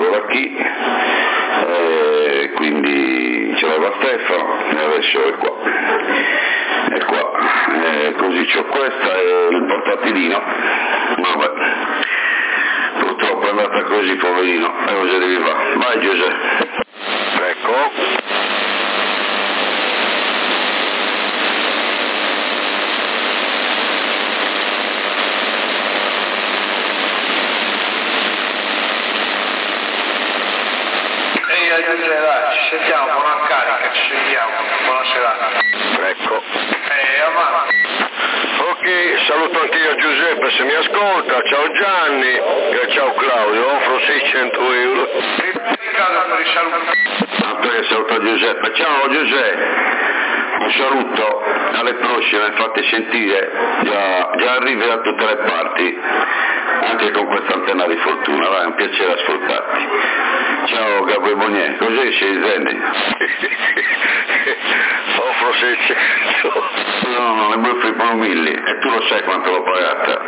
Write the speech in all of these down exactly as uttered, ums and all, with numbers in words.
ricordo da chi, eh, quindi ce l'aveva Stefano e adesso è qua, è qua, eh, così c'ho questa e il portatilino, vabbè, purtroppo è andata così poverino, e cosa devi fare? Vai Giuseppe. Ecco. Ci sentiamo, buona carica, ci sentiamo, buona serata. Ecco. Eh, avanti. Ok, saluto anche io Giuseppe se mi ascolta, ciao Gianni e ciao Claudio, offro seicento euro. Riccardo per i saluti. Antonio saluta Giuseppe, ciao Giuseppe. Un saluto, alle prossime, fate sentire, già, già arrivi da tutte le parti, anche con questa antenna di fortuna, vai, è un piacere ascoltarti. Ciao Gabriele Bonier, così si intende? Offro seicento. No, non è buffi promilli, e tu lo sai quanto l'ho pagata.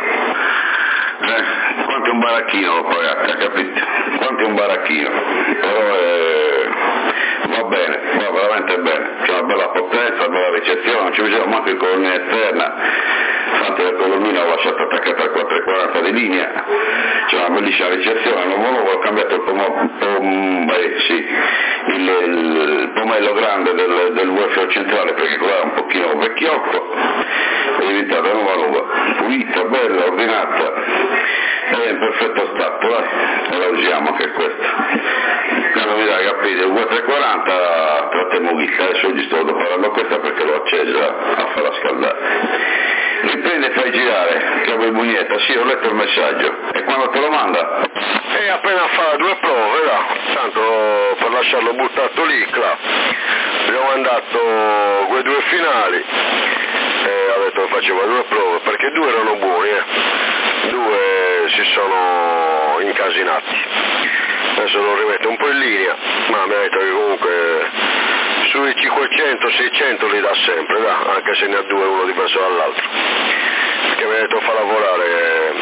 Eh, quanto è un baracchino l'ho pagata, capito? Quanto è un baracchino, però eh, va bene, va veramente bene, c'è una bella potenza, bella ricezione, non ci bisogna manco in colonnina esterna, infatti la colonnina l'ho lasciata attaccata al quattrocentoquaranta di linea, c'è una bellissima ricezione, non volevo, ho cambiato il, pomo, pom, beh, sì, il, il pomello grande del, del welfare centrale perché quello era un pochino vecchiotto, è diventata nuova nuova, pulita, bella, ordinata, è in perfetto stato, dai, e la usiamo anche questa. La novità, capite, il quattrocentoquaranta trattiamo ghicca, adesso oggi sto parlando questa perché l'ho accesa a farla scaldare. Riprende e fai girare, Gabriele Bugnetta, sì, ho letto il messaggio, e quando te lo manda? E appena fa due prove, là, tanto per lasciarlo buttato lì, là. Abbiamo mandato quei due finali, e ha detto che faceva due prove, perché due erano buoni, eh. Due si sono incasinati. Adesso lo rimetto un po' in linea, ma mi ha detto che comunque sui cinquecento seicento li dà sempre, da, anche se ne ha due uno diverso dall'altro, perché mi ha detto fa lavorare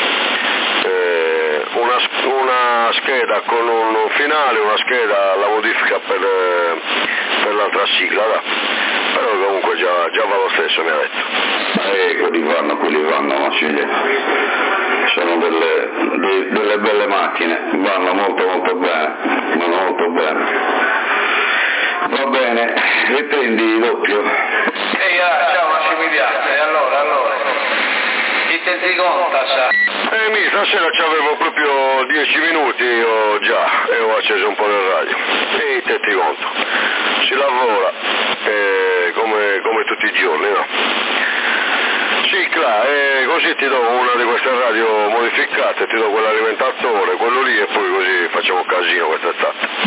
eh, una, una scheda con un finale, una scheda la modifica per, per l'altra sigla, da. Però comunque già, già va lo stesso, mi ha detto. Eh, quelli vanno, quelli vanno, ma sì, sono delle, de, delle belle macchine, vanno molto molto bene, vanno molto bene. Va bene, riprendi doppio. Ehi, ah, ciao Massimiliano, e allora, allora, chi te ti conta, sa? Eh, mi, stasera ci avevo proprio dieci minuti io già, e ho acceso un po' del radio. E te ti conto, si lavora, eh, come, come tutti i giorni, no? Sì, clar, e così ti do una di queste radio modificate, ti do quell'alimentatore, quello lì, e poi così facciamo casino quest'estate.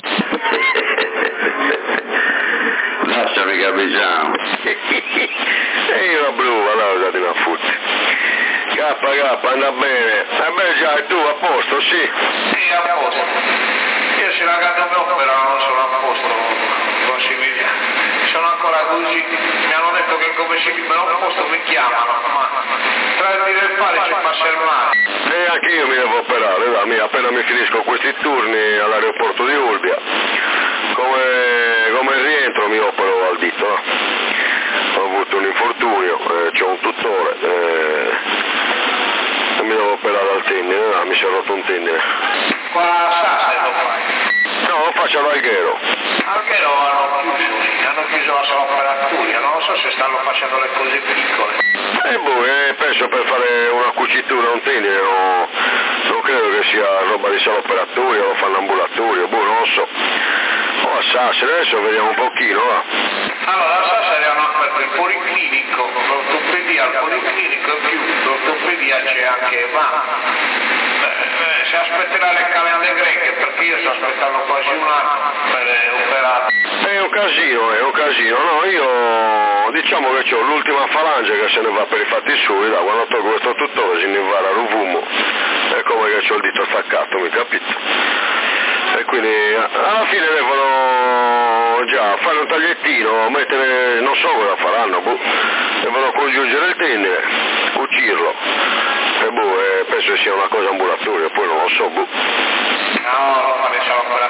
Lasciami capiciamo. E io la blu, allora dati una futti. Kappa, kappa, anda bene. E beh già, e tu a posto, sì? Sì, a posto. Io se la gatta mi opera non sono a posto, Massimiliano. Sono ancora così, mi hanno detto che come si libera un posto mi chiamano, ma tra il dire e il fare ci passa il male. E anche io mi devo operare, da, mi, appena mi finisco questi turni all'aeroporto di Olbia, come, come rientro mi opero al dito, no? Ho avuto un infortunio, eh, ho un tuttore, eh, e mi devo operare al tendine, no? Mi si è rotto un tendine. Qua a Sassari lo fai? No, lo faccio all'Alghero. Anche no, hanno chiuso, hanno chiuso la sala operatoria, non so se stanno facendo le cose piccole. E boh, eh, penso per fare una cucitura, un tendine, no, non credo che sia roba di sala operatoria, lo fanno ambulatorio, boh, non lo so. O a Sassari, adesso vediamo un pochino, va. Allora, a Sassari hanno aperto il policlinico, l'ortopedia al policlinico e più, l'ortopedia c'è anche, ma eh, si aspetterà le calende greche, perché io sto aspettando quasi un anno per operare. È un casino, è un casino, no, io diciamo che ho l'ultima falange che se ne va per i fatti suoi, da quando tolgo questo tuttore si ne va a Ruvumo, è come che ho il dito staccato, mi capito? E quindi alla fine devono già fare un tagliettino, mettere, non so cosa faranno, boh, devono congiungere il tendine, cucirlo, e boh, eh, penso che sia una cosa ambulatoria, poi non lo so, boh. No, ma ne sono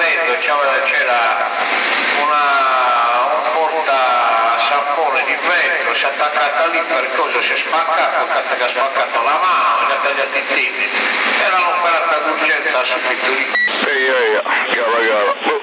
cadendo, c'era una, un portasapone di vetro, si è attaccata lì per cosa, si è spaccato, che ha spaccato la mano, gli ha tagliato i tendini, era un'operata d'urgenza subito lì. Ehi, ehi, gara, gara.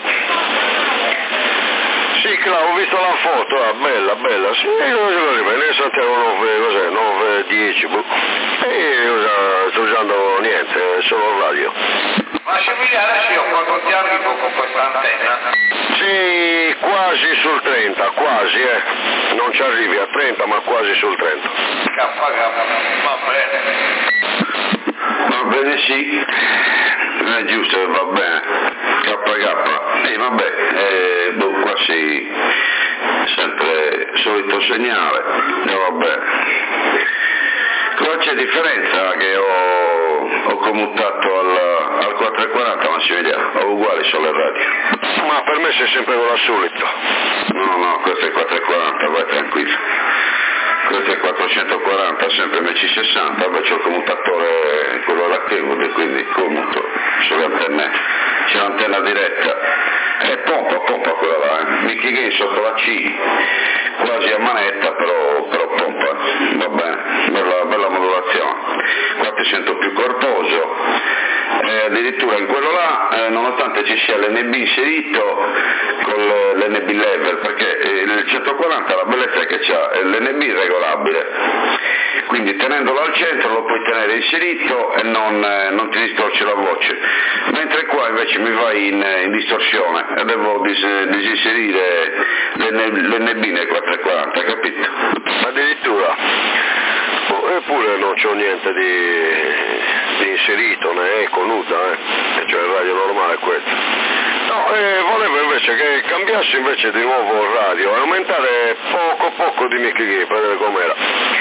Sì, Cla, ho visto la foto, ah, bella, bella, sì, ne Santiago nove, cos'è, nove dieci, boh. E io sto usando niente, solo radio. Massimiliano, sì, ho quando ti arrivo con questa antenna? Sì, quasi sul trenta, quasi, eh. Non ci arrivi a trenta, ma quasi sul trenta. K K, va bene. Va bene, sì, è giusto, va bene. K K, e eh, vabbè, eh, boh, qua sì, sempre solito segnale, e vabbè. Qua c'è differenza che ho, ho commutato al, al quattrocentoquaranta, ma si vede, ho uguali sono le radio. Ma per me sei sempre con la solita. No, no, questo è quattrocentoquaranta, vai tranquillo. Questo è quattrocentoquaranta, sempre M C sessanta, poi c'è il commutatore, quello alla Kenwood, quindi commuto sulle antenne, c'è l'antenna diretta, è pompa, pompa quella là, eh. Mickey Game sotto la C, quasi a manetta, però, però pompa, va bene, bella, bella modulazione, qua ti sento più corposo, eh, addirittura in quello là, eh, nonostante ci sia l'N B inserito con l'N B level, perché eh, nel centoquaranta la bellezza è che c'ha l'N B regolabile, quindi tenendolo al centro lo puoi tenere inserito e non, eh, non ti distorce la voce, mentre qua invece mi vai in, in distorsione e devo dis- disinserire l'N B nel quattrocentoquaranta, capito? Addirittura. Oh, eppure non c'ho niente di, di inserito, né eco, nuda, eh. Cioè il radio normale è questo. No, eh, volevo invece che cambiassi invece di nuovo il radio e aumentare poco poco di Mickey Game per vedere com'era.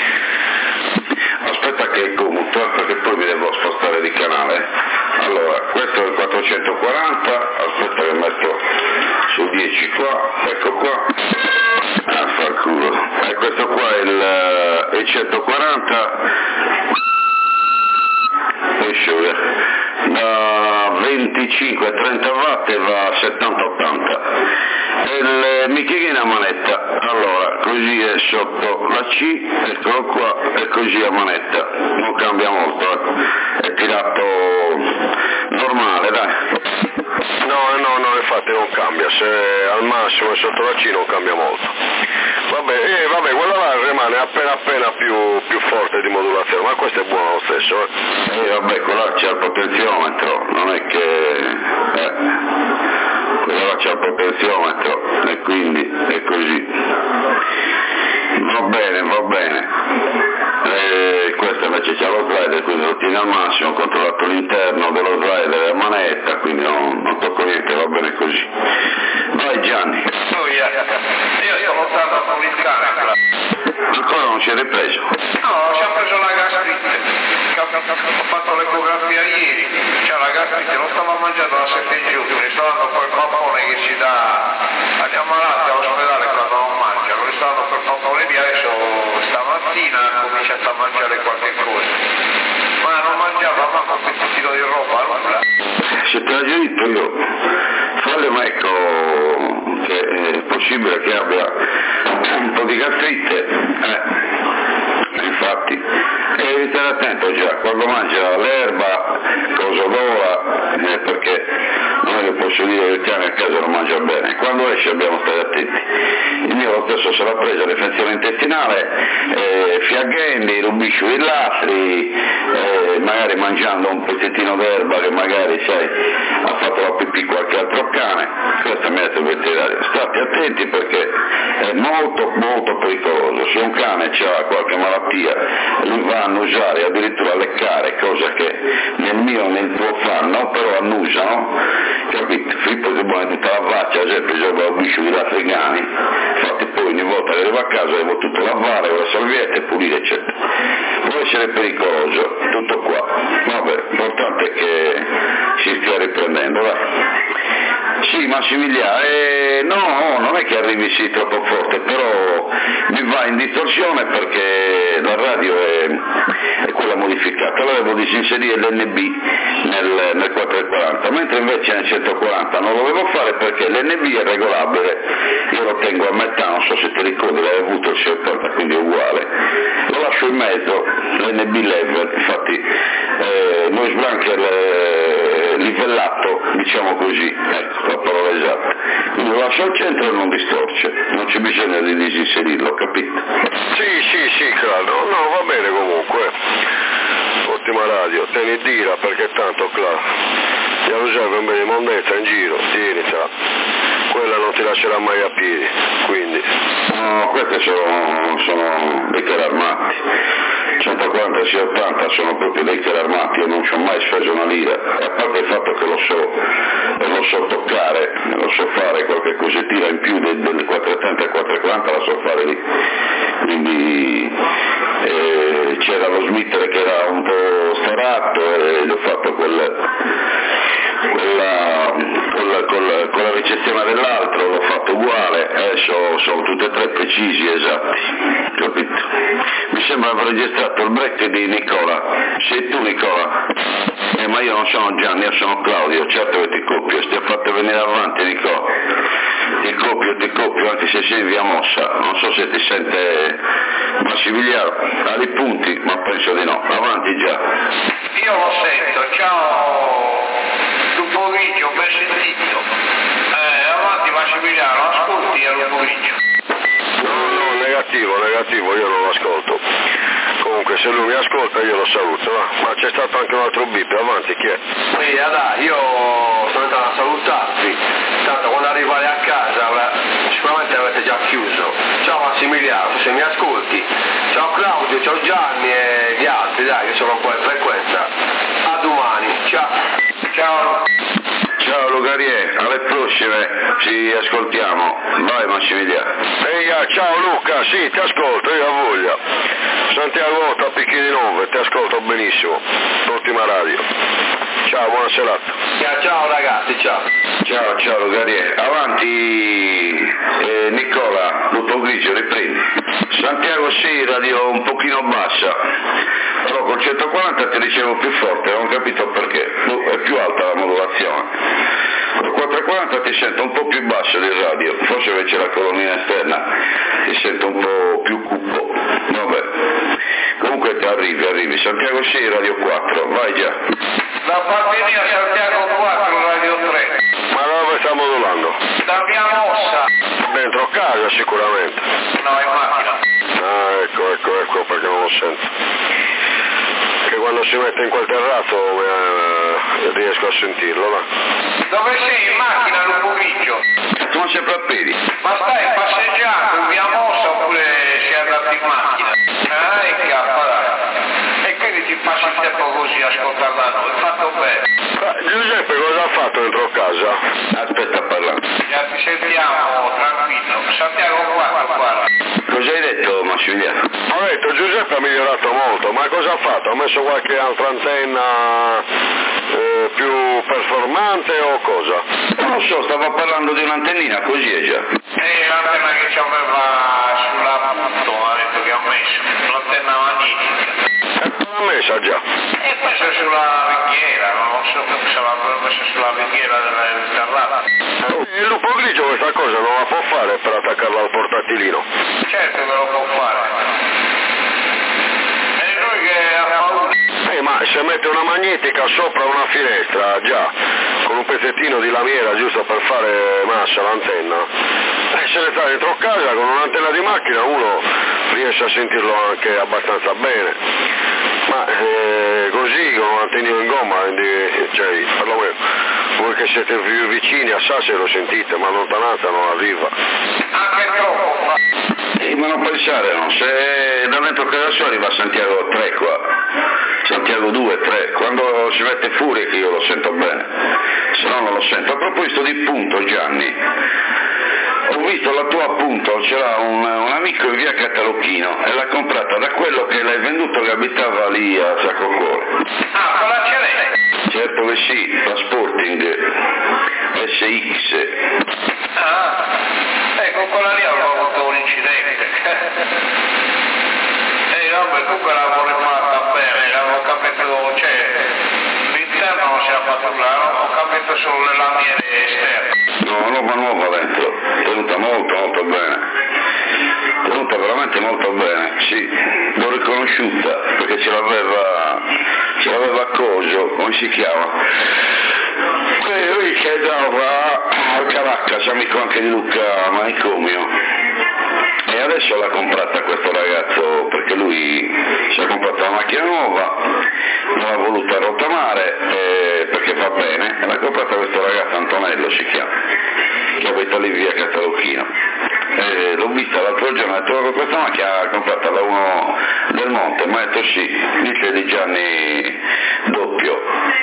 Aspetta che commuto, perché poi mi devo spostare di canale. Allora, questo è il quattrocentoquaranta, aspetta che metto su dieci qua, ecco qua. Ah, fa il culo. E questo qua è il, il centoquaranta, esce da venticinque a trenta watt e va a settanta ottanta. E il Michigina a manetta, allora così è sotto la C, eccolo qua, e così a manetta, non cambia molto, eh. È tirato normale, dai. No, no, no, infatti non cambia, se al massimo è sotto la C non cambia molto. Vabbè, eh, vabbè, quella là rimane appena appena più, più forte di modulazione, ma questo è buono lo stesso, eh. Eh vabbè, quella c'è il potenziometro, non è che... Eh. Quella là c'è il potenziometro e quindi è così. Va bene, va bene. E questo invece c'è lo slider, quindi lo tiene al massimo, ho controllato l'interno dello slider e la manetta, quindi non, non tocco niente, va bene così. Vai Gianni. Io sto lottando con il cane. Ancora non si è ripreso? No, ci ha preso la gastrite. Ho fatto l'ecografia ieri, c'è la gastrite, non stavo mangiando da sette giorni, sto dando quel pappone che si dà agli ammalati all'ospedale quando non mangiano, sto dando quel pappone lì, adesso stamattina ho cominciato a mangiare qualche cosa, ma non mangiava manco un pezzettino di roba, nulla. Se te l'ho già detto io, Fabio, ma ecco che è possibile che abbia un po' di gastrite, eh. Infatti, devi stare attento già, quando mangia l'erba, cosa vola, eh, perché non è che posso dire che il cane a casa non mangia bene, quando esce dobbiamo stare attenti. Il mio lo stesso se l'ha presa l'infezione intestinale, eh, fiagghendi, rubisci i lastri, eh, magari mangiando un pezzettino d'erba che magari sai, ha fatto la pipì qualche altro cane, questo è il metodo veterinario. State attenti perché è molto molto pericoloso, se un cane ha qualche malattia lui va a annusare, addirittura a leccare, cosa che nel mio e nel tuo fanno, però annusano, capito? Filippo che buona tutta la faccia, ad esempio gioca al biscio di africani, infatti poi ogni volta che arrivo a casa devo tutto lavare con la salvietta e pulire eccetera. Può essere pericoloso, tutto qua, vabbè, l'importante è che si stia riprendendo, vai. Sì, Massimiliano, eh, no, non è che arrivi sì troppo forte, però mi va in distorsione perché la radio è, è quella modificata, allora devo disinserire l'N B nel, nel quattrocentoquaranta, mentre invece nel centoquaranta non lo devo fare perché l'N B è regolabile, io lo tengo a metà, non so se ti ricordi, l'hai avuto il settanta, quindi è uguale, lo lascio in mezzo, l'N B level, infatti eh, noise blanker eh, livellato, diciamo così, ecco la parola esatta, quindi lo lascio al centro e non distorce, non c'è bisogno di disinserirlo, capito? Sì, sì, sì, Claudio, no, va bene comunque, ottima radio, tieni dira perché tanto, Claudio, io lo serve un bene di mondezza in giro, tienitela, quella non ti lascerà mai a piedi, quindi... No, queste sono, sono dei carri armati, centoquaranta e ottanta sono proprio dei carri armati, io non ci ho mai speso una lira, e a parte il fatto che lo so, lo so toccare, lo so fare, qualche cosettina in più del, del quattrocentottanta e quattrocentoquaranta la so fare lì, quindi eh, c'era lo smittere che era un po' staratto e gli ho fatto quel... Quella, con, la, con, la, con la ricezione dell'altro l'ho fatto uguale, adesso sono tutti e tre precisi, esatti, capito? Mi sembra aver registrato il break di Nicola, sei tu Nicola? Eh, ma io non sono Gianni, io sono Claudio, certo che ti copio, ti ho fatto venire avanti Nicola, ti copio, ti copio, anche se sei in via mossa, non so se ti sente Massimiliano, ha dei punti, ma penso di no, avanti già. Io lo sento, ciao. Pomeriggio, ben sentito. Eh, avanti Massimiliano, ascolti al pomeriggio. No, no, negativo, negativo, io non lo ascolto. Comunque se lui mi ascolta io lo saluto, va. Ma c'è stato anche un altro bip, avanti, chi è? Via dai, io sono entrato a salutarvi, tanto quando arrivate a casa sicuramente avete già chiuso. Ciao Massimiliano, se mi ascolti. Ciao Claudio, ciao Gianni e gli altri, dai, che sono un po' in frequenza. A domani, ciao. Ciao. Ciao Lucarie, alle prossime, ci ascoltiamo. Vai Massimiliano. Ehi, ah, ciao Luca, sì, ti ascolto, io ho voglia. Santiago Tappichi di nove, ti ascolto benissimo. Ottima radio. Ciao, buona serata. Ciao, ciao ragazzi, ciao. Ciao, ciao Lucarie. Avanti eh, Nicola, Lupo Grigio, riprendi. Santiago sì, radio un pochino bassa. Però col centoquaranta ti ricevo più forte, non ho capito perché, è più alta la modulazione. Col quattrocentoquaranta ti sento un po' più basso del radio, forse invece la colonnina esterna ti sento un po' più cupo. Vabbè, comunque ti arrivi, arrivi. Santiago sei, radio quattro, vai già. Da parte mia Santiago quattro, radio tre. Ma dove sta modulando? Da via mossa. Dentro casa sicuramente. No, in macchina. Ah, ecco, ecco, ecco perché non lo sento. Che quando si mette in quel terrazzo eh, riesco a sentirlo, va? Dove sei? In macchina, al pomeriggio? Sono sempre a piedi. Ma stai passeggiando in via mossa oppure sei andato in macchina? Ah, e che dai. E quindi ti passi il tempo così a ascoltare la noi, fatto bene. Ma Giuseppe cosa ha fatto dentro casa? Aspetta a parlare. Ya ti sentiamo tranquillo. Santiago quattro, guarda. Cosa hai detto Massimiliano? Ho detto Giuseppe ha migliorato molto, ma cosa ha fatto? Ha messo qualche altra antenna eh, più performante o cosa? Non lo so, stavo parlando di un'antennina, così è già. E l'antenna che ci aveva sulla punto, ha detto che ha messo, l'antenna magnetica. E l'ha messa già. E questa è sulla ringhiera, non so se l'ha messa sulla ringhiera dell'interrata. Il lupo grigio questa cosa non la può fare per attaccarla al portatilino. Certo che lo può fare. È lui che ha paura. Eh, ma se mette una magnetica sopra una finestra, già, con un pezzettino di lamiera giusto per fare massa l'antenna, eh, se ne sta dentro casa con un'antenna di macchina uno riesce a sentirlo anche abbastanza bene. Ma eh, così con un antennino in gomma, quindi, cioè, perlomeno voi che siete più vicini a Sassi lo sentite, ma a lontananza non arriva. Anche troppo. Eh, ma non pensare, no? Se da dentro casa sua arriva Santiago tre qua, Santiago due, tre, quando si mette furia che io lo sento bene, se no non lo sento. A proposito di punto Gianni, ho visto la tua appunto, c'era un, un amico in via Catalocchino e l'ha comprata da quello che l'hai venduto che abitava lì a Saccocuore. Ah, con la Cerere? Certo che sì, la Sporting S X. Ah, ecco, quella lì avevo avuto un incidente. E vabbè, comunque l'avevo rifatta bene, l'avevo capito, cioè, l'interno non si è fatto là, ho capito solo le lamiere esterne. No, roba nuova dentro, tenuta molto molto bene, tenuta veramente molto bene, sì, l'ho riconosciuta perché ce l'aveva, ce l'aveva a Coso, come si chiama? E lui che dava a Caracas, amico anche di Luca Manicomio, e adesso l'ha comprata questo ragazzo perché lui si è comprata una macchina nuova, non l'ha voluta rottamare eh, perché va bene, e l'ha comprata questo ragazzo, Antonello si chiama, che abita lì via Castellucchino. Eh, l'ho vista l'altro giorno, ho detto questa macchina l'ha comprata da uno del Monte, ma ha detto sì, dice di Gianni Doppio.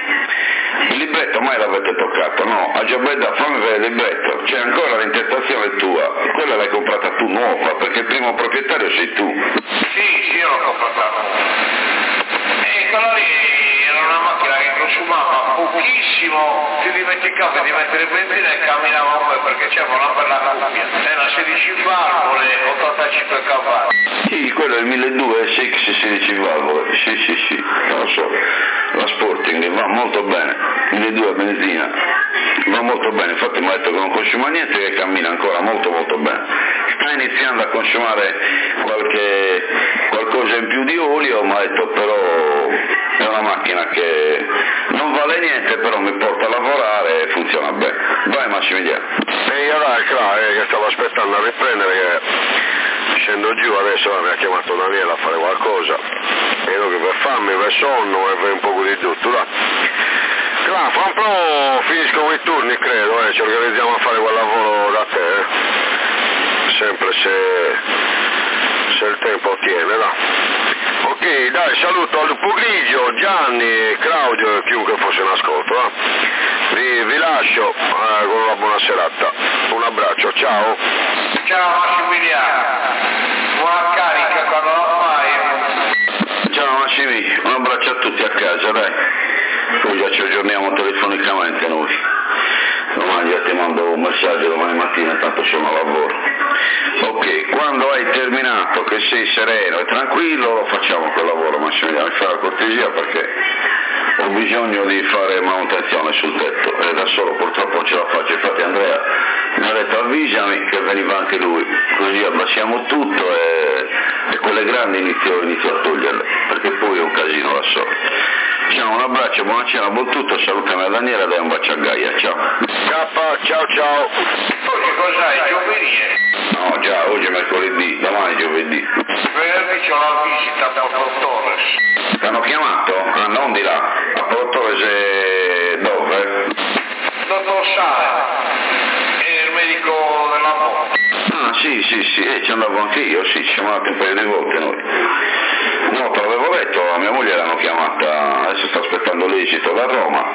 Il libretto mai l'avete toccato? No, a Giabedda fammi vedere il libretto, c'è ancora l'intestazione tua, quella l'hai comprata tu nuova, perché il primo proprietario sei tu. Sì, sì, io l'ho comprata nuova. E quella lì era una macchina che consumava pochissimo, ti dimenticava di mettere benzina e camminava un po' perché c'era una bella cuffia, era sedici valvole, ottantacinque cavalli. Sì, quello è il milleduecento Six sedici valvole, sì sì sì, non lo so, la Sporting va molto bene, milleduecento benzina, va molto bene, infatti mi ha detto che non consuma niente e che cammina ancora molto molto bene. Sta iniziando a consumare qualche, qualcosa in più di olio, ma ha detto però è una macchina che non vale niente, però mi porta a lavorare e funziona bene. Vai Massimiliano. E io dai, là, eh, che stavo aspettando a riprendere, che scendo giù adesso, mi ha chiamato Daniele a fare qualcosa, vedo che per farmi, per sonno e per un po' di tutto, là. Là, fra un po' finiscono i turni, credo, eh, ci organizziamo a fare quel lavoro da te, eh. Sempre se, se il tempo tiene, là. Ok, dai, saluto al Lupo Grigio, Gianni, Claudio e chiunque fosse in ascolto, eh. vi, vi lascio eh, con una buona serata, un abbraccio, ciao. Ciao Massimiliano, buona carica quando la fai. Ciao Massimi, un abbraccio a tutti a casa, dai. Poi già ci aggiorniamo telefonicamente noi. Domani già ti mando un messaggio domani mattina, tanto sono a lavoro. Ok, quando hai terminato, che sei sereno e tranquillo, lo facciamo quel lavoro, Massimiliano, mi fa la cortesia perché ho bisogno di fare manutenzione sul tetto e da solo purtroppo non ce la faccio. Infatti Andrea mi ha detto avvisami che veniva anche lui, così abbassiamo tutto e, e quelle grandi inizio, inizio a toglierle, perché poi è un casino da solo. Ciao, un abbraccio, buona cena, buon tutto, salutami a Daniela, dai un bacio a Gaia, ciao. K, ciao ciao. Oggi cos'hai, giovedì? No, già, oggi è mercoledì, domani è giovedì. Venerdì c'è una visita da Porto Torres. Ti hanno chiamato? Ah, non di là, a Porto Torres è dove? Dottor Sale, è il medico della morte. Ah, sì, sì, sì, eh, ci andavo anche io, sì, ci siamo andati un paio di volte noi. No, te l'avevo detto, a mia moglie l'hanno chiamata, adesso sto aspettando l'esito da Roma,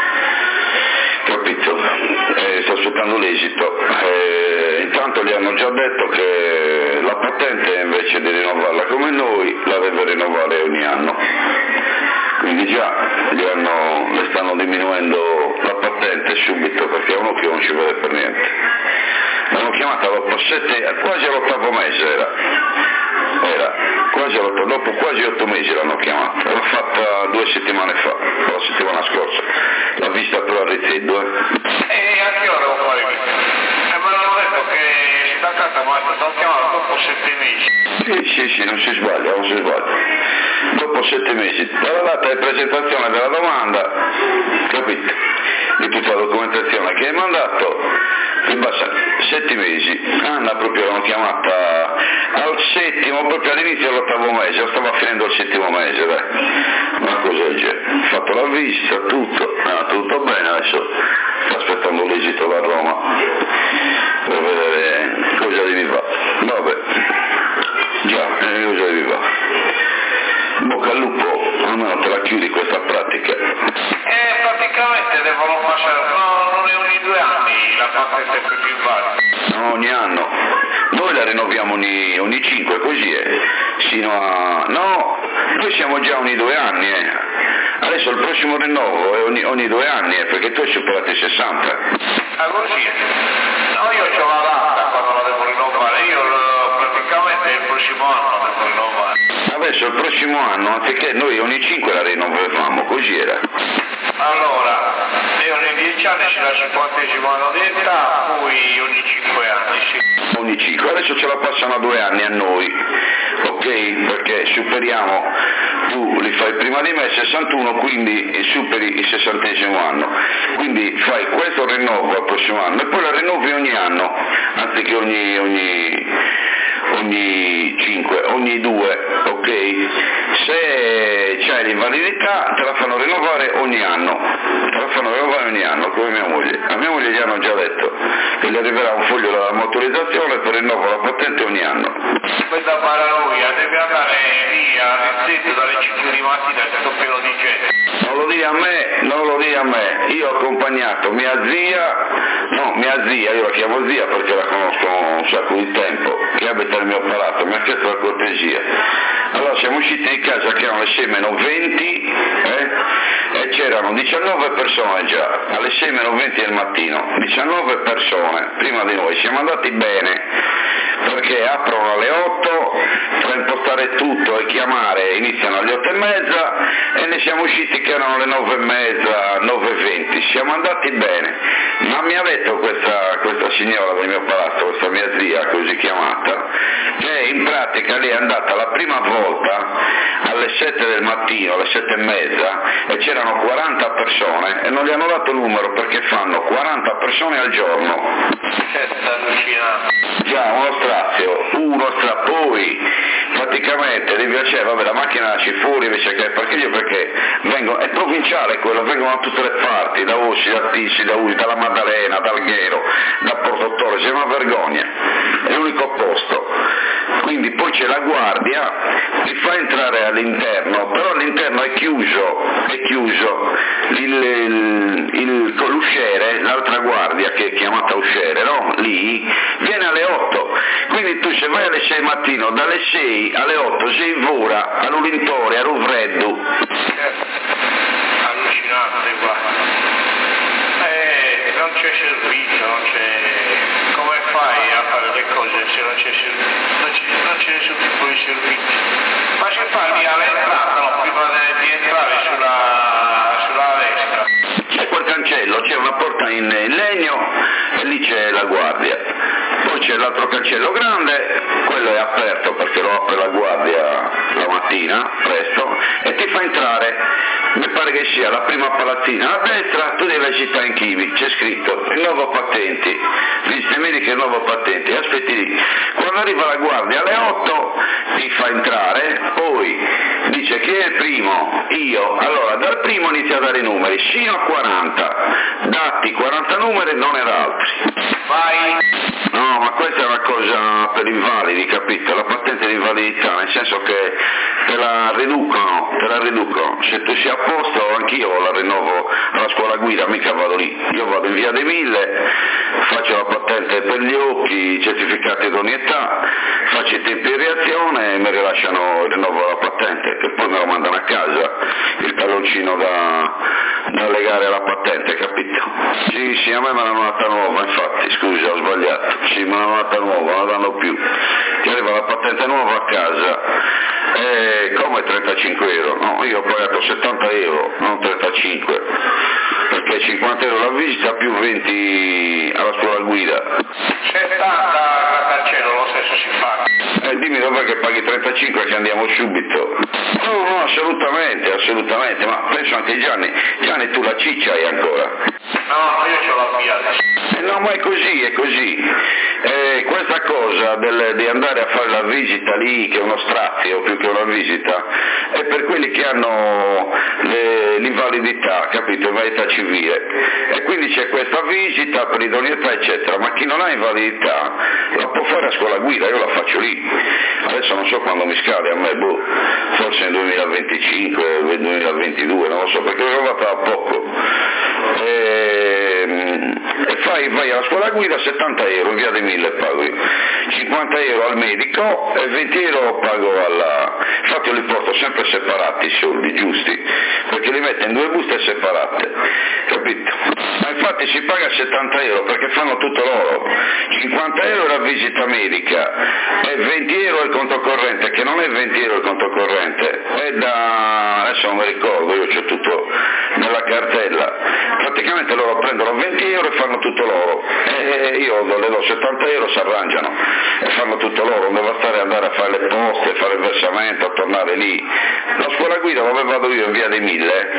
capito? Eh, sto aspettando l'esito. Eh, intanto gli hanno già detto che la patente invece di rinnovarla come noi la deve rinnovare ogni anno. Quindi già gli hanno, le stanno diminuendo la patente subito perché è uno che non ci vede per niente. L'hanno chiamata dopo sette, quasi all'ottavo mese era. Era quasi all'otto, dopo quasi otto mesi l'hanno chiamata, l'ho fatta due settimane fa, la settimana scorsa, l'ha vista per la Rizzedo. E anche io devo fare questo. E me l'hanno detto che staccata ma l'hanno chiamato dopo sette mesi. Sì, sì, sì, non si sbaglia, non si sbaglia. Dopo sette mesi, dalla data di presentazione della domanda, capite? Di tutta la documentazione che hai mandato, ti basta sette mesi. Anna proprio l'hanno chiamata al settimo, proprio all'inizio dell'ottavo mese, stava finendo il settimo mese, dai. Una cosa del genere. Ho fatto la visita, tutto, ah, tutto bene, adesso sto aspettando l'esito da Roma per vedere cosa devi fare. Vabbè, già, eh, cosa devi fare. Bocca al lupo, almeno te la chiudi questa pratica. E praticamente devono passare, no, non è ogni due anni la patente per più valida. No, ogni anno. Noi la rinnoviamo ogni, ogni cinque, così è. Sino a. No, noi siamo già ogni due anni, eh. Adesso il prossimo rinnovo è ogni, ogni due anni, eh, perché tu hai superato i sessanta. Ah, così? No, io ho la data quando la devo rinnovare, io per prossimo anno devo rinnovare. Adesso il prossimo anno, anziché noi ogni cinque la rinnovavamo, così era. Allora, e ogni dieci anni c'è la cinquantesimo anno di età, poi ogni cinque anni, sì. Ogni cinque, adesso ce la passano a due anni a noi, ok? Perché superiamo, tu li fai prima di me, sessantuno, quindi superi il sessantesimo anno, quindi fai questo rinnovo al prossimo anno e poi la rinnovi ogni anno, anziché ogni, ogni, ogni cinque, ogni due, ok? Se c'hai l'invalidità te la fanno rinnovare ogni anno, te la fanno rinnovare ogni anno, come mia moglie. A mia moglie gli hanno già detto che gli arriverà un foglio della motorizzazione per rinnovare la patente ogni anno. Questa paranoia deve andare via, nel dalle cinque di mattina è stato pieno di gente. Non lo dire a me, non lo dire a me, io ho accompagnato mia zia, no, mia zia, io la chiamo zia perché la conosco un sacco di tempo, che abita nel mio palazzo, mi ha chiesto la cortesia. Allora siamo usciti di casa che erano le sei meno venti eh, e c'erano diciannove persone già, alle sei meno venti del mattino, diciannove persone prima di noi, siamo andati bene perché aprono alle otto, per impostare tutto e chiamare iniziano alle otto e mezza e ne siamo usciti che erano le nove e mezza, nove e venti, siamo andati bene, ma mi ha detto questa, questa signora del mio palazzo, questa mia zia così chiamata, che in pratica lei è andata la prima volta alle sette del mattino, alle sette e mezza e c'erano quaranta persone e non gli hanno dato numero perché fanno quaranta persone al giorno. Che sta allucinando. Già, uno strazio, uno stra poi praticamente devi cioè, vabbè la macchina nasce fuori invece che parcheggio perché vengono, è provinciale quello, vengono da tutte le parti, da Ossi, da Tisci, da Uri, dalla Maddalena, da Alghero, da Porto Torre, c'è una vergogna, è l'unico posto. Quindi poi c'è la guardia, ti fa entrare all'interno, però all'interno è chiuso, è chiuso, il, il, il, l'usciere, l'altra guardia che è chiamata usciere, no? Lì viene alle otto, quindi tu se vai alle sei mattino, dalle sei alle otto sei in vora, all'Ulintore, a Ruvreddu. Allucinante qua. Eh, non c'è servizio, non c'è... Come fai a fare le cose se non c'è servizio? Non c'è, non c'è nessun tipo di servizio. Ma si fa lì all'entrata, no? Prima di, di entrare sulla, sulla destra. C'è quel cancello, c'è una porta in, in legno e lì c'è la guardia. Poi c'è l'altro cancello grande, quello è aperto perché lo apre la guardia la mattina, presto, e ti fa entrare, mi pare che sia la prima palazzina a destra, tu devi città in Chivi, c'è scritto rinnovo patenti, visite mediche rinnovo patenti, aspetti lì. Quando arriva la guardia alle otto ti fa entrare, poi dice chi è il primo? Io, allora dal primo inizia a dare i numeri, sino a quaranta, dati quaranta numeri non ad altri. Vai! No, ma questa è una cosa per invalidi, capito? La patente di invalidità, nel senso che te la riducono, te la riducono. Se tu sei a posto, anch'io la rinnovo alla scuola guida, mica vado lì. Io vado in via dei Mille, faccio la patente per gli occhi, i certificati di ogni età, faccio i tempi di reazione e mi rilasciano il rinnovo della patente, che poi me lo mandano a casa, il talloncino da, da legare alla patente, capito? Sì, sì, a me me l'hanno data nuova, infatti, scusa, ho sbagliato. Sì, me l'hanno data nuova, non la danno più. Ti arriva la patente nuova a casa, e come trentacinque euro? No, io ho pagato settanta euro, non trentacinque, perché cinquanta euro la visita più venti alla scuola guida. settanta a cancello, lo stesso si fa. Eh, dimmi dov'è che paghi trentacinque che andiamo subito. No, no, assolutamente, assolutamente, ma penso anche Gianni, Gianni tu la ciccia hai ancora. No, io ce l'ho via adesso. Eh, no, ma è così, è così. Eh, questa cosa del, di andare a fare la visita lì, che è uno strazio più che una visita, è per quelli che hanno le, l'invalidità, capito, invalidità civile. E quindi c'è questa visita per idoneità, eccetera, ma chi non ha invalidità la può fare a scuola guida, io la faccio lì. Adesso non so quando mi scade a me, boh, forse nel duemilaventicinque, duemilaventidue, non lo so, perché l'ho fatta da poco. E, e fai vai, vai alla scuola guida, settanta euro in via dei Mille paghi, cinquanta euro al medico e venti euro pago alla... infatti io li porto sempre separati i soldi, giusti, perché li metto in due buste separate, capito? Ma infatti si paga settanta euro perché fanno tutto loro, cinquanta euro la visita medica e venti euro il conto corrente, che non è venti euro il conto corrente, è da... adesso non mi ricordo, io c'ho tutto nella cartella, praticamente loro prendono venti euro e fanno tutto loro, e io le do settanta euro, si arrangiano e fanno tutto loro, non devo stare andare a fare le poste, fare il versamento, a tornare lì. La scuola guida dove vado io in via dei Mille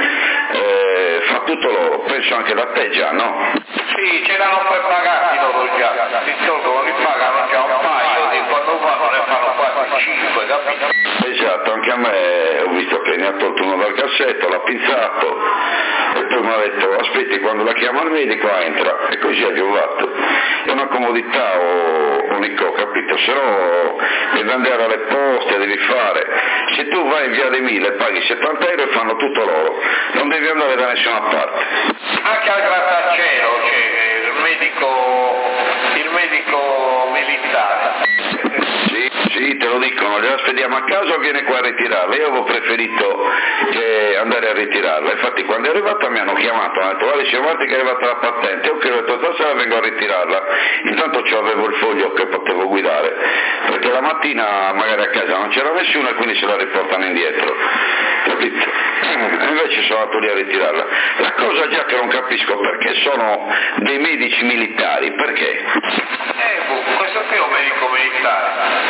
eh, fa tutto loro, penso anche da te già, no? Sì, ce l'hanno prepagati loro già, di solito li pagano già un paio, di quando vanno ne fanno quasi cinque, capito? Esatto, anche a me ho visto che ne ha tolto uno dal cassetto, l'ha pinzato e poi mi ha detto aspetti quando la chiamo il medico entra, e così ha giovato. È una comodità o unico, capito? Se no devi andare alle poste, devi fare, se tu vai in via dei Mille paghi settanta euro e fanno tutto loro, non devi andare da nessuna parte. Anche al grattacielo c'è il medico, il medico militare. Sì, sì, te lo dicono, gliela spediamo a casa o viene qua a ritirarla? Io avevo preferito che andare a ritirarla, infatti quando è arrivata mi hanno chiamato, hanno detto guarda signor Marti che è arrivata la patente, ok, ho detto stasera vengo a ritirarla, intanto avevo il foglio che potevo guidare, perché la mattina magari a casa non c'era nessuno e quindi se la riportano indietro, capito? E invece sono andato lì a ritirarla. La cosa già che non capisco perché sono dei medici militari, perché? Eh, boh, questo qui è un medico militare,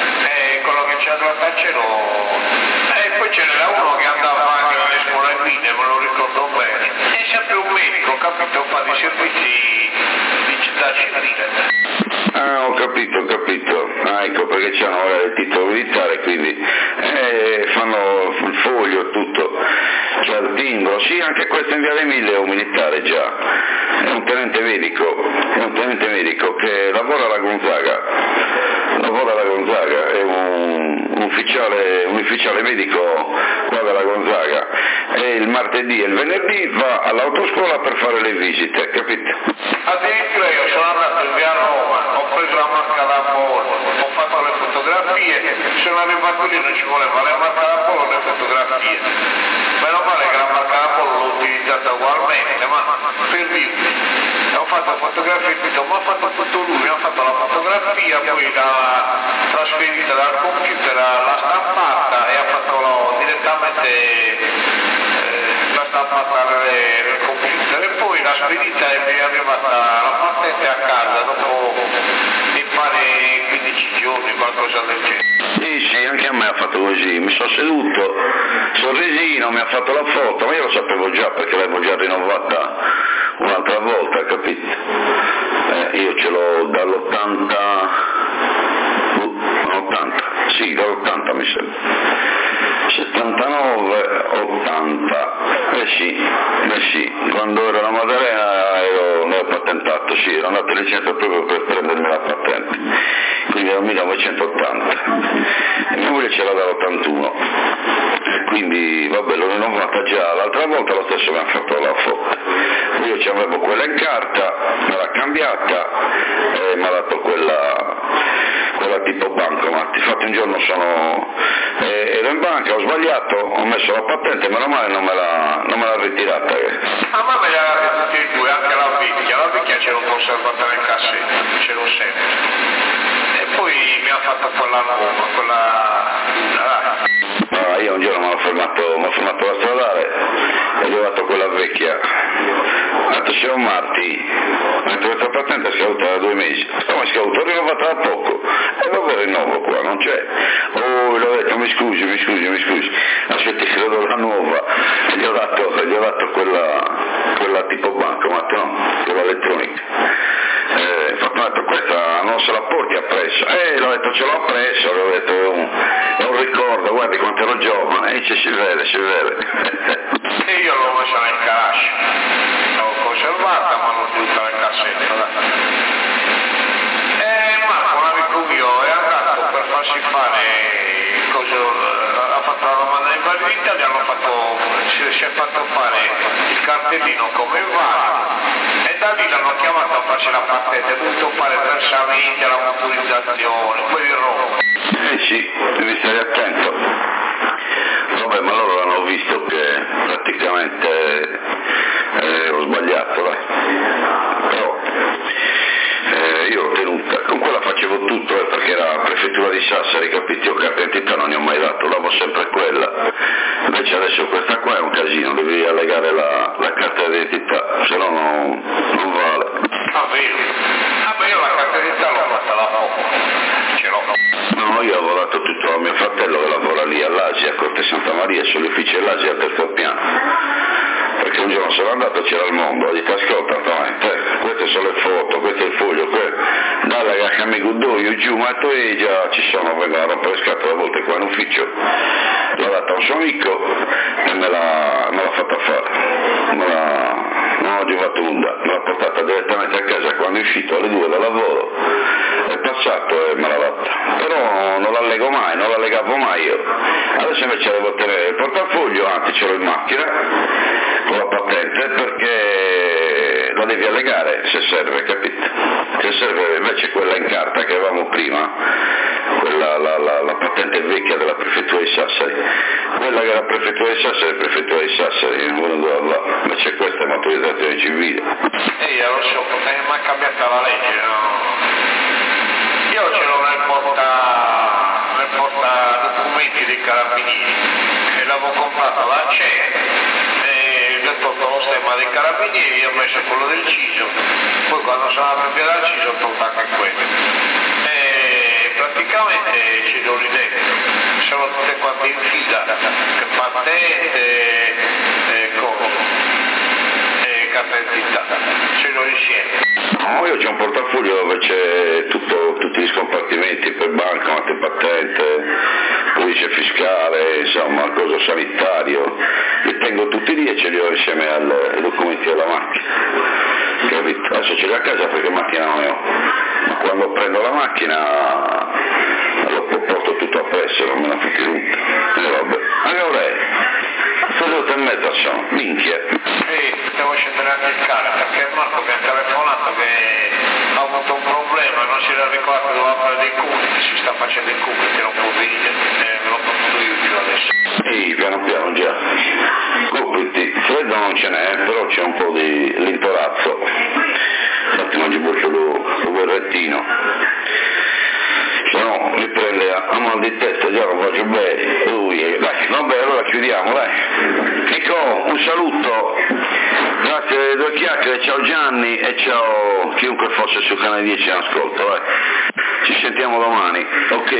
è quello che c'è al grattacielo, e eh, poi ce n'era uno che andava anche nelle scuole guide, me lo ricordo bene, è sempre un medico, capito, fa dei servizi di città civile. Ah, ho capito, ho capito, ah, ecco perché c'hanno il titolo militare, quindi eh, fanno il foglio e tutto, c'è il timbro, sì, anche questo in via dei Mille è un militare già, è un tenente medico, è un tenente medico che lavora alla Gonzaga, lavora alla Gonzaga, è un, un, ufficiale, un ufficiale medico qua della Gonzaga, e il martedì e il venerdì va all'autoscuola per fare le visite, capito? Addirittura io sono andato in via Roma, ho preso la macchina da bollo, ho fatto le fotografie, sono arrivato lì, non ci voleva le macchine da bollo, le fotografie. Meno male che la macchina da bollo l'ho utilizzata ugualmente, ma per dirvi, ho fatto fotografie, ma ha fatto tutto lui, mi ha fatto la fotografia, poi l'ha trasferita dal computer, l'ha stampata e ha fatto la, direttamente eh, l'ha stampata nel computer e poi l'ha spedita e mi è arrivata la patente a casa dopo mi pare quindici giorni, qualcosa del genere. Sì, sì, anche a me ha fatto così, mi sono seduto, sorrisino, mi ha fatto la foto, ma io lo sapevo già perché l'avevo già rinnovata un'altra volta, capito? Eh, io ce l'ho dall'ottanta, ottanta, sì, dall'ottanta mi sembra, settantanove, ottanta, eh sì, eh sì, quando ero alla Maddalena ero, ne ho patentato, sì, ero andato in licenza proprio per prendermi la patente, quindi era millenovecentottanta, e mia moglie ce l'ha dall'ottantuno, e quindi vabbè l'ho rinnovata già, l'altra volta lo stesso mi ha fatto la foto, io ci avevo quella in carta, me l'ha cambiata e mi ha dato quella, quella tipo bancomat, infatti un giorno sono, eh, ero in banca, ho sbagliato, ho messo la patente, meno male non me l'ha, non me l'ha ritirata. Eh. A me me li ha dati tutti e due, anche la vecchia, la vecchia ce l'ho conservata nel cassetto, ce l'ho sempre. E poi mi ha fatto quella nuova, quella... Ah, io un giorno mi ho fermato, mi ho fermato la stradale e gli ho dato quella vecchia. Ho detto signor Marti, ho detto questa patente è scaduta da due mesi, come è scaduta? Ho rinnovata da poco, e vabbè rinnovo qua, non c'è. Oh, gli ho detto mi scusi, mi scusi, mi scusi, aspetti che le do la nuova, e gli ho dato, gli ho dato quella, quella tipo bancomat, no? Quella elettronica. Eh, mi ha detto questa non se la porti appresso, e eh, l'ho detto ce l'ho appresso, l'ho detto è un, è un ricordo, guardi quanto ero giovane, e dice si vede, si vede. E io l'ho messa nel garage, l'ho conservata ma l'ho tutta nel cassetto. E Marco, un amico mio, è andato per farsi fare il coso, ha fatto la domanda di validità, gli hanno fatto, si, si è fatto fare il cartellino come vale, e da da lì l'hanno chiamato a farci la patente, dovuto fare versamenti, la motorizzazione, poi il Roma. Eh sì, devi stare attento. Vabbè, ma loro hanno visto che praticamente eh, ho sbagliato, dai. Però eh, io l'ho tenuta, con quella facevo tutto, eh, perché era la prefettura di Sassari, capito? Io carta d'identità non ne ho mai dato, davo sempre quella. Invece adesso questa qua è un casino, devi allegare la, la carta d'identità, se no non, non vale. Ah, vero? Ah, beh, io la carta d'identità l'ho fatta da poco, ce l'ho. No, io ho lavorato tutto a mio fratello che lavora lì all'Asia, a Corte Santa Maria, sugli uffici dell'Asia al terzo piano. Perché un giorno sono andato, c'era il mondo, ho detto ascolta, te, queste sono le foto, questo è il foglio, dalla che mi guardò io giù, ma tu e già ci sono, vengono a rompere le scatole a volte qua in ufficio, l'ho data a un suo amico e me l'ha, me l'ha fatta fare, me l'ha, non ho giovato nulla, me l'ha portata direttamente a casa quando è uscito alle due da lavoro, è passato e me l'ha data, però non la leggo mai, non la legavo mai io, adesso invece devo tenere il portafoglio, anzi ce l'ho in macchina, con la patente, perché la devi allegare se serve, capito? Se serve invece quella in carta che avevamo prima, quella, la, la, la patente vecchia della prefettura di Sassari, quella che è la prefettura di Sassari è la prefettura di Sassari, invece questa è motorizzazione civile. Eh, io lo so, eh, ma è cambiata la legge, no? Io ce l'ho nel porta, nel porta documenti dei carabinieri, e l'avevo comprato alla C E E, ho tolto lo stemma dei carabinieri, ho messo quello del C I S O, poi quando sono andato via dal C I S O ho tolto anche quello. E praticamente ci do lì dentro, sono tutte quante in fila, che patente e cose, e carta d'identità, ce l'ho insieme. No, io c'ho un portafoglio dove c'è tutto, tutti gli scompartimenti per banca, patente, codice fiscale, insomma, cosa sanitario, li tengo tutti lì e ce li ho insieme al, ai documenti della macchina, capito? Adesso ce li ho a casa perché macchina non ne ho, ma quando prendo la macchina lo porto tutto appresso, non me la fico tutta, e vabbè, allora lei, seduta e mezza sono, minchia. Sì, devo scendere anche il cane, perché Marco mi ha telefonato che ha avuto un problema, non si era ricordato che doveva fare dei cubiti, si sta facendo i cubiti, non può venire, eh, me l'ho fatto io giù adesso. Ehi, piano piano già. Cubiti, freddo non ce n'è, però c'è un po' di l'intorazzo, infatti non ci boccio lo berrettino. Se no mi prende a mal di testa, già lo faccio bene. Lui, dai, vabbè, allora chiudiamo, dai. Nico, un saluto, grazie delle due chiacchiere, ciao Gianni e ciao chiunque fosse sul canale dieci in ascolto, dai. Ci sentiamo domani, ok?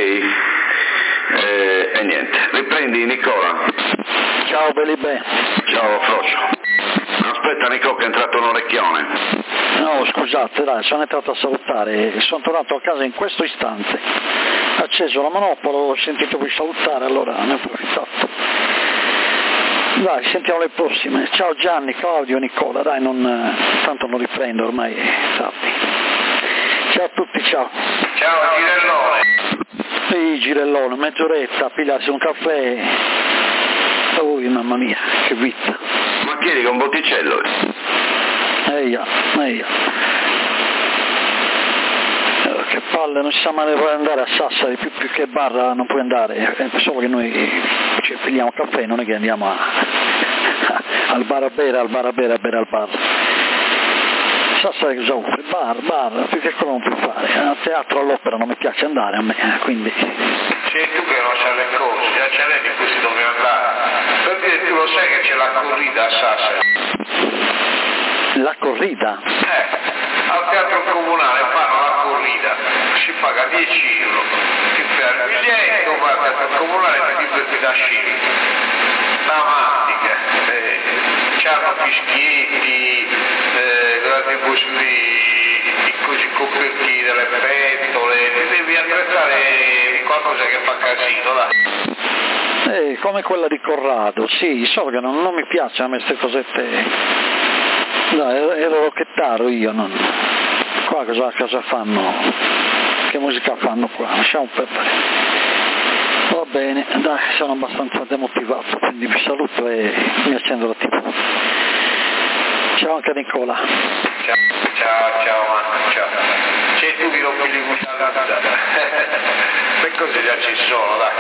E, e niente, riprendi Nicola. Ciao Belibè. Ciao Frocio. Aspetta Nico che è entrato un orecchione. No, scusate, dai, sono entrato a salutare, sono tornato a casa in questo istante. Ho acceso la manopola, ho sentito voi salutare, allora ne ho approfittato. Dai, sentiamo le prossime. Ciao Gianni, Claudio, Nicola, dai, non, tanto non riprendo, ormai è tardi. Ciao a tutti, ciao. Ciao Girellone. Ehi Girellone, mezz'oretta, pigliarsi un caffè. Oh, mamma mia, che vita. Ma chiedi con Botticello? Eia, eia. Eh, che palle, non si sa mai dove puoi andare a Sassari, più, più che barra non puoi andare, è solo che noi ci pigliamo caffè, non è che andiamo a, al bar a bere, al bar a bere, a bere al bar. Sassari cosa offre? Bar, bar, più che quello non puoi fare. Al teatro, all'opera non mi piace andare a me, quindi... Sei tu che non sai le cose, già c'è lei di cui si dove andare. Per dire, tu lo sai che c'è la corrida a Sassari. La corrida? Eh, al teatro comunale fanno la corrida, si paga dieci euro, ti fai il biglietto, vai al teatro comunale e ti diverti da scemi. Dramatica, eh, c'hanno fischietti, eh, grandi busti, i così coperti delle pentole, ti devi attrezzare qualcosa che fa casino, dai. Eh, come quella di Corrado, sì, so che non, non mi piacciono a me queste cosette. Dai, ero rocchettaro io, non... Qua cosa, cosa fanno? Che musica fanno qua? Lasciamo perdere. Va bene, dai, sono abbastanza demotivato, quindi vi saluto e mi accendo la tivù. Ciao anche Nicola. Ciao. Ciao, ciao Marco, ciao. C'è tu mi rompi di cucciata. Per cose già ci sono, dai.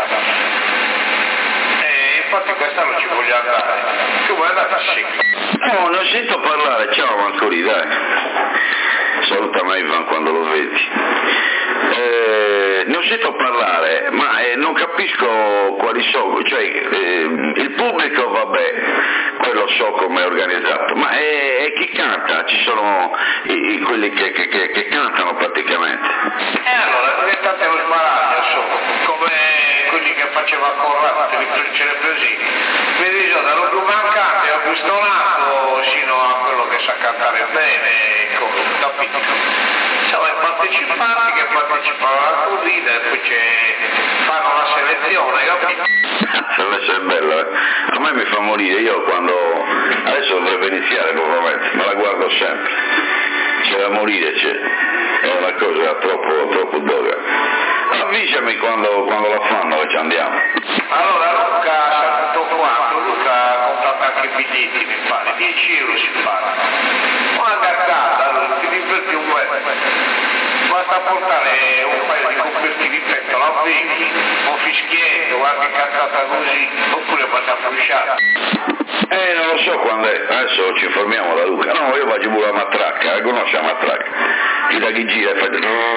E infatti quest'anno ci voglio andare. Tu vuoi andare a Secco? No, non sento parlare, ciao Mancoli, dai. Saluta Ivan quando lo vedi. Eh, non sento parlare, ma eh, non capisco quali sono, cioè eh, il pubblico vabbè, quello so come è organizzato, ma è, è chi canta, ci sono i, i, quelli che, che, che, che cantano praticamente. E allora diventate lo sbaraglio, insomma, come quelli che faceva Corrado, te li ce ne presi. Vedi, dallo più mancante al più stonato, sino a quello che sa cantare bene, capito? Insomma, i partecipanti che partecipano alla corrida e poi fanno una selezione, capito? Deve essere bello, eh? A me mi fa morire, io quando adesso dovrebbe iniziare probabilmente, ma la guardo sempre, c'è da morire, c'è, è una cosa troppo, troppo dura. Avvisami quando, quando la fanno che ci andiamo. Allora Luca sa tutto quanto, Luca ha comprato anche i biglietti, mi pare, dieci euro si paga. Una gattata, allora ti diverti un web. Basta portare un paio di coperti di petto, la vedi, un fischietto, qualche cazzata così, oppure basta frusciare. Eh, non lo so quando è, adesso ci informiamo da Luca. No, io faccio pure la matracca, la conosce la matracca? Chi da chi gira e fa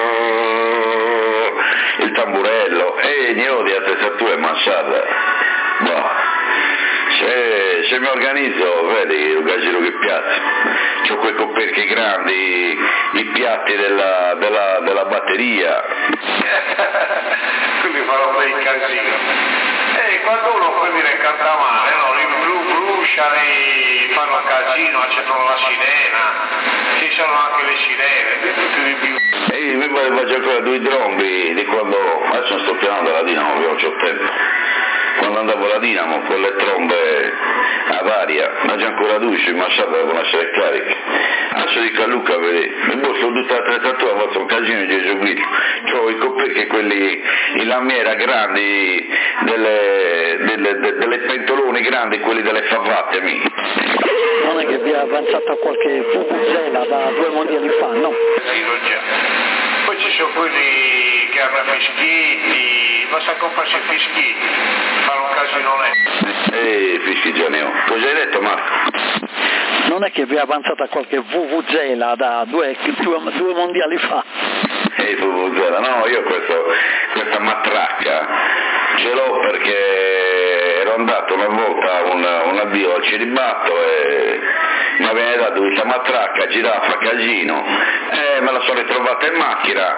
il tamburello, e ne odia attrezzatura e mansarda. Boh. Se, se mi organizzo, vedi, un giro che piazza. C'ho quei coperchi grandi, i piatti della, della, della batteria. Quindi farò un bel casino. E quando uno può dire canta male, no? Li bruciano, fanno casino, accendono la sirena, ci sono anche le sirene, tutti di più. E io mi pare faccio ancora due trombi di quando, adesso sto pianando la Dinamo, non c'ho tempo. Quando andavo alla Dinamo con le trombe ad aria, ma già ancora due in Massata devono essere cariche. Adesso dico a Luca, vedi, mi posso tutta l'attrezzatura, ho fatto un casino di Gesù Cristo. C'ho i coperchi, quelli in lamiera grandi, delle, delle, delle, delle pentoloni grandi, quelli delle favatte mie. Non è che vi è avanzata qualche vuvuzela da due mondiali fa, no? Sì, lo già. Poi ci sono quelli che hanno fischietti, basta comprarsi i fischietti, fare un casino lento. Eh, fischi già ne ho. Cosa hai detto Marco? Non è che vi è avanzata qualche vuvuzela da due, due, due mondiali fa? Eh, vuvuzela, no, io questo, questa matracca ce l'ho perché ero andato una volta un, un addio al celibato e mi aveva dato questa matracca, giraffa, casino, e me la sono ritrovata in macchina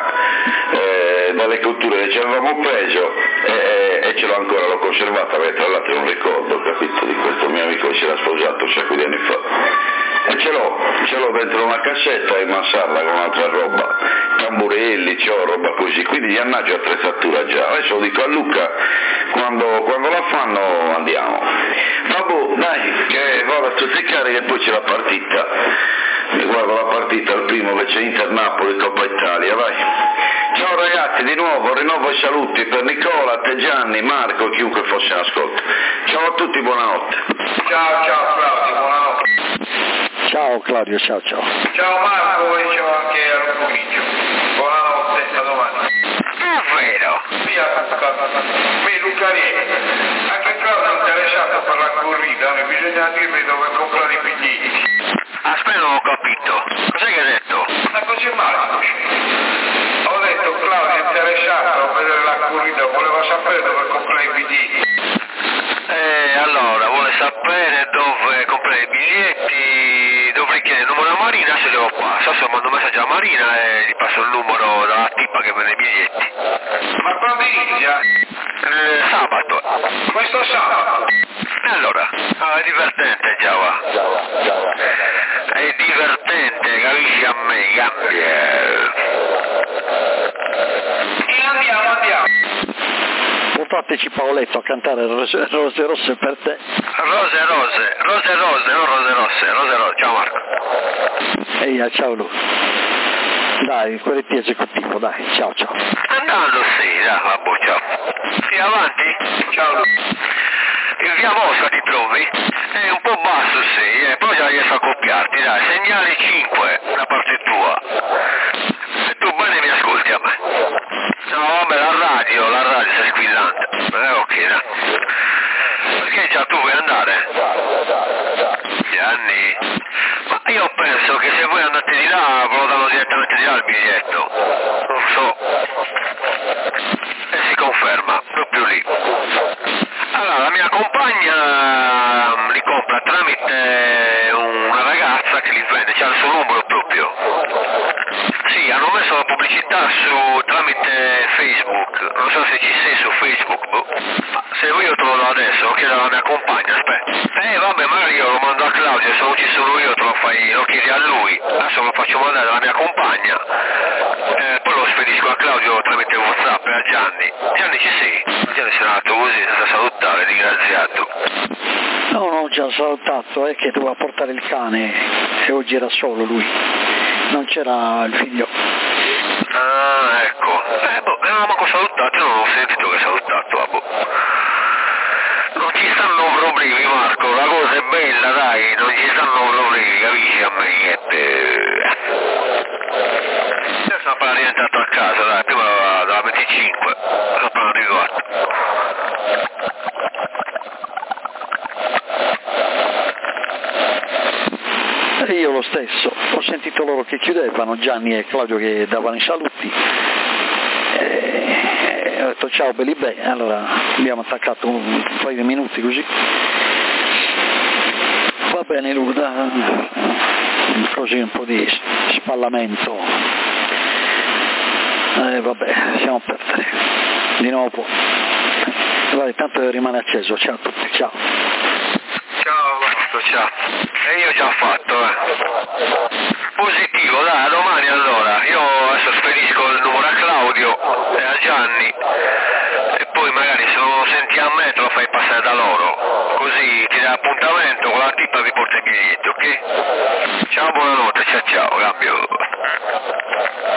eh, dalle culture che ci avevamo preso e, e ce l'ho ancora, l'ho conservata, perché tra l'altro non ricordo, capito, di questo mio amico che si era sposato un sacco di anni fa. E ce l'ho, ce l'ho dentro una cassetta in mansarda con altra roba, tamburelli, c'ho roba così, quindi gli annaggio attrezzatura già. Adesso lo dico a Luca, quando, quando la fanno andiamo. Vabbè, dai, che vado a stuzzicare che poi c'è la partita. Guardo la partita, il primo che c'è Inter-Napoli, Coppa Italia, vai. Ciao ragazzi, di nuovo rinnovo i saluti per Nicola, te Gianni, Marco, chiunque fosse in ascolto. Ciao a tutti, buonanotte. Ciao, ciao Claudio, buonanotte. Ciao Claudio, ciao ciao. Ciao Marco e ciao anche a Roccoviglio. Buonanotte, a domani. Davvero? Via Luca, mi Luca Rieni. Anche Claudio è interessato per la corrida, mi bisogna dirmi dove comprare i biglietti. Aspetta, non ho capito. Cos'è che hai detto? Ma così Marco. Ho detto Claudio è interessato a vedere la corrida, voleva sapere dove comprare i biglietti. Eh, allora, vuole sapere dove comprare i biglietti, dopodiché il numero a Marina se devo qua. Adesso mando un messaggio a Marina e gli passo il numero dalla tipa che vende i biglietti. Ma quando inizia? Il sabato. Questo sabato. E allora? Ah, è divertente già va. È divertente, capisci a me, cambia. E andiamo, andiamo. Portateci Paoletto a cantare Rose, rose Rosse per te. Rose rose, rose rose, non rose rosse, rose rose, ciao Marco. Ehi, ciao Lu. Dai, quelletti esecutivo, dai, ciao ciao. Andando sì, dai, vabbè, ciao. Sì, avanti? Ciao. Il via Mosca ti trovi? È un po' basso sì, eh, però già riesco a copiarti, dai, segnale cinque, da parte Ma io penso che se voi andate di là ve lo danno direttamente di là il biglietto, non so, e si conferma, proprio lì. Allora, la mia compagna li compra tramite una ragazza che li vende, c'ha il suo numero proprio. Sì, hanno messo la pubblicità su tramite Facebook, non so se ci sei su Facebook, boh. Ma se io te lo do adesso, lo chiedo alla mia compagna, aspetta. Eh vabbè, magari io lo mando a Claudio, se non ci sono io te lo fai, lo chiedi a lui. Adesso lo faccio mandare alla mia compagna, eh, poi lo spedisco a Claudio tramite WhatsApp e a Gianni. Gianni ci sei? Gianni si è andato così, senza salutare, ringraziato. No, non ci ha salutato, è che doveva portare il cane e oggi era solo lui, non c'era il figlio. Ah, ecco. Eh, boh, non ho manco salutato, non ho sentito che ha salutato, ah, boh. Non ci stanno problemi, Marco, la cosa è bella, dai, non ci stanno problemi, capisci a me, niente. Io sono appena rientrato a casa, dai, prima dalla venticinque, sono appena arrivato. E io lo stesso, ho sentito loro che chiudevano, Gianni e Claudio che davano i saluti, e ho detto ciao belli beh, allora abbiamo attaccato un paio di minuti così. Va bene Luda, così un po' di spallamento, e eh, vabbè, siamo a perdere, di nuovo, vai, tanto rimane acceso, ciao a tutti, ciao. Ciao Marco, ciao. E io già ho fatto, eh. Positivo, dai, a domani allora. Io adesso spedisco il numero a Claudio e a Gianni e poi magari se non lo senti a me te lo fai passare da loro. Così ti dai appuntamento con la tipa e vi porta i biglietti, ok? Ciao, buonanotte, ciao ciao, cambio.